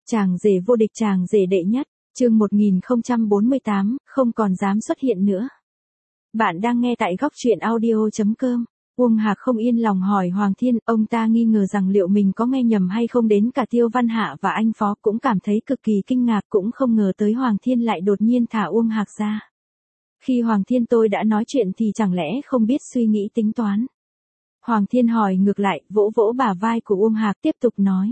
Chàng rể vô địch, chàng rể đệ nhất, chương 1048, không còn dám xuất hiện nữa. Bạn đang nghe tại góc truyện audio.com. Uông Hạc không yên lòng hỏi Hoàng Thiên, ông ta nghi ngờ rằng liệu mình có nghe nhầm hay không, đến cả Tiêu Văn Hạ và anh Phó cũng cảm thấy cực kỳ kinh ngạc, cũng không ngờ tới Hoàng Thiên lại đột nhiên thả Uông Hạc ra. Khi Hoàng Thiên tôi đã nói chuyện thì chẳng lẽ không biết suy nghĩ tính toán. Hoàng Thiên hỏi ngược lại, vỗ vỗ bả vai của Uông Hạc tiếp tục nói.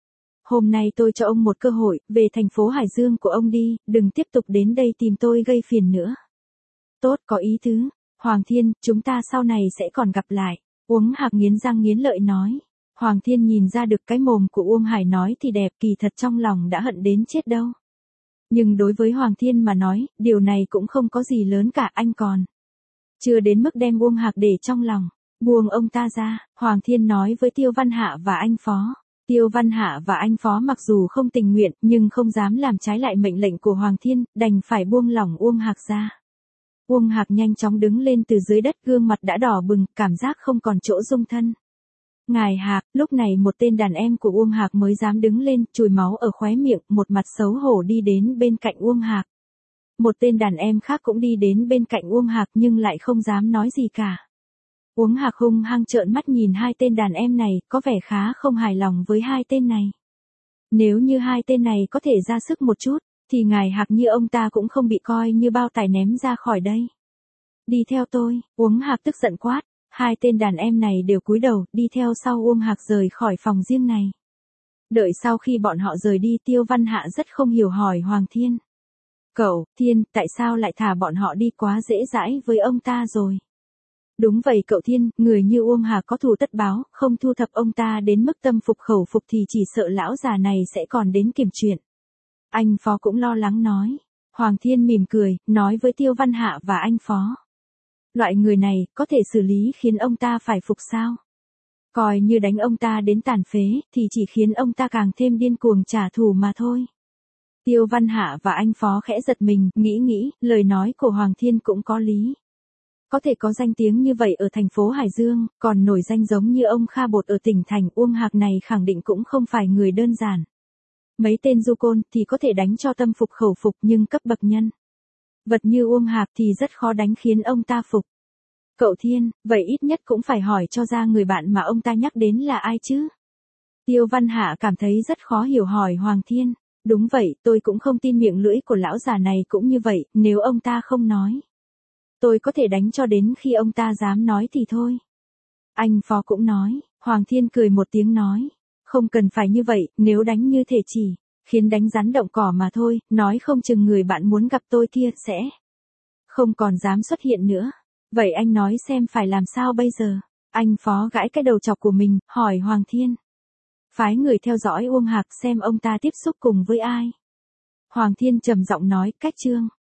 Hôm nay tôi cho ông một cơ hội, về thành phố Hải Dương của ông đi, đừng tiếp tục đến đây tìm tôi gây phiền nữa. Tốt, có ý tứ. Hoàng Thiên, chúng ta sau này sẽ còn gặp lại. Uông Hạc nghiến răng nghiến lợi nói. Hoàng Thiên nhìn ra được cái mồm của Uông Hải nói thì đẹp, kỳ thật trong lòng đã hận đến chết đâu. Nhưng đối với Hoàng Thiên mà nói, điều này cũng không có gì lớn cả, anh còn chưa đến mức đem Uông Hạc để trong lòng. Buông ông ta ra, Hoàng Thiên nói với Tiêu Văn Hạ và anh Phó. Tiêu Văn Hạ và anh Phó mặc dù không tình nguyện, nhưng không dám làm trái lại mệnh lệnh của Hoàng Thiên, đành phải buông lỏng Uông Hạc ra. Uông Hạc nhanh chóng đứng lên từ dưới đất, gương mặt đã đỏ bừng, cảm giác không còn chỗ dung thân. Ngài Hạc, lúc này một tên đàn em của Uông Hạc mới dám đứng lên, chùi máu ở khóe miệng, một mặt xấu hổ đi đến bên cạnh Uông Hạc. Một tên đàn em khác cũng đi đến bên cạnh Uông Hạc nhưng lại không dám nói gì cả. Uông Hạc hung hăng trợn mắt nhìn hai tên đàn em này, có vẻ khá không hài lòng với hai tên này. Nếu như hai tên này có thể ra sức một chút, thì ngài Hạc như ông ta cũng không bị coi như bao tải ném ra khỏi đây. Đi theo tôi, Uông Hạc tức giận quát. Hai tên đàn em này đều cúi đầu, đi theo sau Uông Hạc rời khỏi phòng riêng này. Đợi sau khi bọn họ rời đi, Tiêu Văn Hạ rất không hiểu hỏi Hoàng Thiên. Cậu, Thiên, tại sao lại thả bọn họ đi, quá dễ dãi với ông ta rồi. Đúng vậy cậu Thiên, người như Uông Hạc có thù tất báo, không thu thập ông ta đến mức tâm phục khẩu phục thì chỉ sợ lão già này sẽ còn đến kiểm chuyện. Anh Phó cũng lo lắng nói. Hoàng Thiên mỉm cười, nói với Tiêu Văn Hạ và anh Phó. Loại người này, có thể xử lý khiến ông ta phải phục sao? Coi như đánh ông ta đến tàn phế, thì chỉ khiến ông ta càng thêm điên cuồng trả thù mà thôi. Tiêu Văn Hạ và anh Phó khẽ giật mình, nghĩ, lời nói của Hoàng Thiên cũng có lý. Có thể có danh tiếng như vậy ở thành phố Hải Dương, còn nổi danh giống như ông Kha Bột ở tỉnh thành, Uông Hạc này khẳng định cũng không phải người đơn giản. Mấy tên du côn thì có thể đánh cho tâm phục khẩu phục, nhưng cấp bậc nhân vật như Uông Hạc thì rất khó đánh khiến ông ta phục. Cậu Thiên, vậy ít nhất cũng phải hỏi cho ra người bạn mà ông ta nhắc đến là ai chứ? Tiêu Văn Hạ cảm thấy rất khó hiểu hỏi Hoàng Thiên. Đúng vậy, tôi cũng không tin miệng lưỡi của lão già này cũng như vậy, nếu ông ta không nói. Tôi có thể đánh cho đến khi ông ta dám nói thì thôi. Anh Phó cũng nói. Hoàng Thiên cười một tiếng nói. Không cần phải như vậy, nếu đánh như thể chỉ khiến đánh rắn động cỏ mà thôi, nói không chừng người bạn muốn gặp tôi kia sẽ không còn dám xuất hiện nữa. Vậy anh nói xem phải làm sao bây giờ? Anh Phó gãi cái đầu chọc của mình, hỏi Hoàng Thiên. Phái người theo dõi Uông Hạc xem ông ta tiếp xúc cùng với ai. Hoàng Thiên trầm giọng nói, cách chương.